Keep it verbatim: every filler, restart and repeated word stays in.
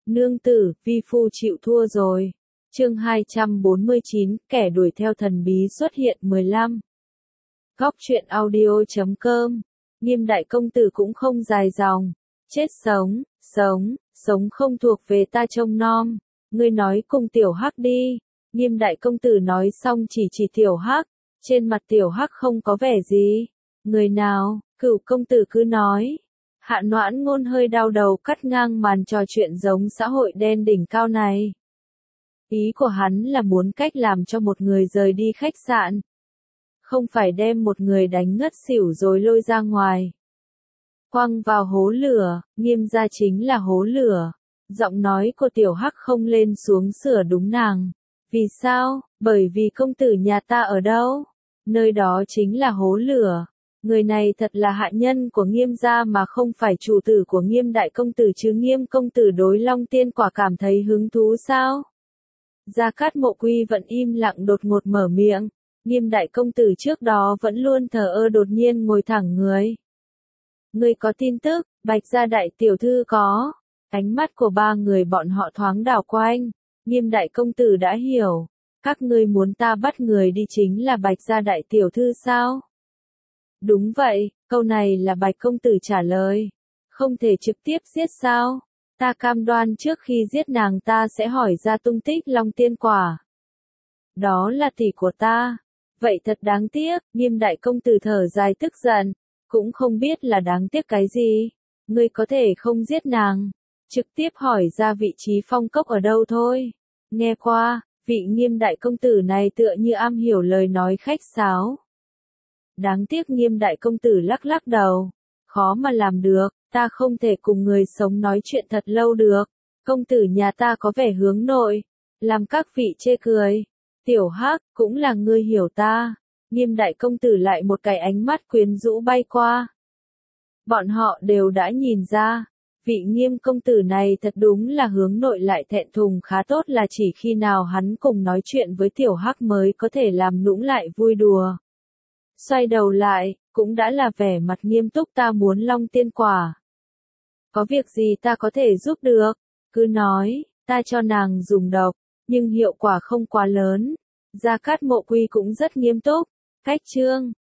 Nương tử, vi phu chịu thua rồi. Chương hai trăm bốn mươi chín, kẻ đuổi theo thần bí xuất hiện mười lăm. Góc truyện audio chấm com. Nghiêm đại công tử cũng không dài dòng. Chết sống, sống, sống không thuộc về ta trông nom. Ngươi nói cùng tiểu hắc đi. Nghiêm đại công tử nói xong chỉ chỉ tiểu hắc. Trên mặt tiểu hắc không có vẻ gì. Người nào, Cửu công tử cứ nói. Hạ Noãn Ngôn hơi đau đầu cắt ngang màn trò chuyện giống xã hội đen đỉnh cao này. Ý của hắn là muốn cách làm cho một người rời đi khách sạn. Không phải đem một người đánh ngất xỉu rồi lôi ra ngoài. Quăng vào hố lửa, Nghiêm gia chính là hố lửa. Giọng nói của tiểu hắc không lên xuống sửa đúng nàng. Vì sao? Bởi vì công tử nhà ta ở đâu? Nơi đó chính là hố lửa. Người này thật là hạ nhân của Nghiêm gia mà không phải chủ tử của Nghiêm đại công tử chứ. Nghiêm công tử đối Long Tiên Quả cảm thấy hứng thú sao? Gia Cát Mộ Quy vẫn im lặng đột ngột mở miệng. Nghiêm đại công tử trước đó vẫn luôn thờ ơ đột nhiên ngồi thẳng người. Ngươi có tin tức, Bạch gia đại tiểu thư có. Ánh mắt của ba người bọn họ thoáng đảo quanh. Nghiêm đại công tử đã hiểu. Các ngươi muốn ta bắt người đi chính là Bạch gia đại tiểu thư sao? Đúng vậy, câu này là Bạch công tử trả lời. Không thể trực tiếp giết sao? Ta cam đoan trước khi giết nàng ta sẽ hỏi ra tung tích Long Tiên Quả. Đó là tỷ của ta. Vậy thật đáng tiếc, Nghiêm đại công tử thở dài tức giận. Cũng không biết là đáng tiếc cái gì. Ngươi có thể không giết nàng. Trực tiếp hỏi ra vị trí phong cốc ở đâu thôi. Nghe qua, vị Nghiêm đại công tử này tựa như am hiểu lời nói khách sáo. Đáng tiếc Nghiêm đại công tử lắc lắc đầu. Khó mà làm được, ta không thể cùng người sống nói chuyện thật lâu được. Công tử nhà ta có vẻ hướng nội. Làm các vị chê cười. Tiểu Hắc, cũng là ngươi hiểu ta. Nghiêm đại công tử lại một cái ánh mắt quyến rũ bay qua. Bọn họ đều đã nhìn ra. Vị Nghiêm công tử này thật đúng là hướng nội lại thẹn thùng khá tốt, là chỉ khi nào hắn cùng nói chuyện với Tiểu Hắc mới có thể làm nũng lại vui đùa. Xoay đầu lại, cũng đã là vẻ mặt nghiêm túc. Ta muốn Long Tiên Quả. Có việc gì ta có thể giúp được? Cứ nói, ta cho nàng dùng độc, nhưng hiệu quả không quá lớn. Gia Cát Mộ Quy cũng rất nghiêm túc. Cách chương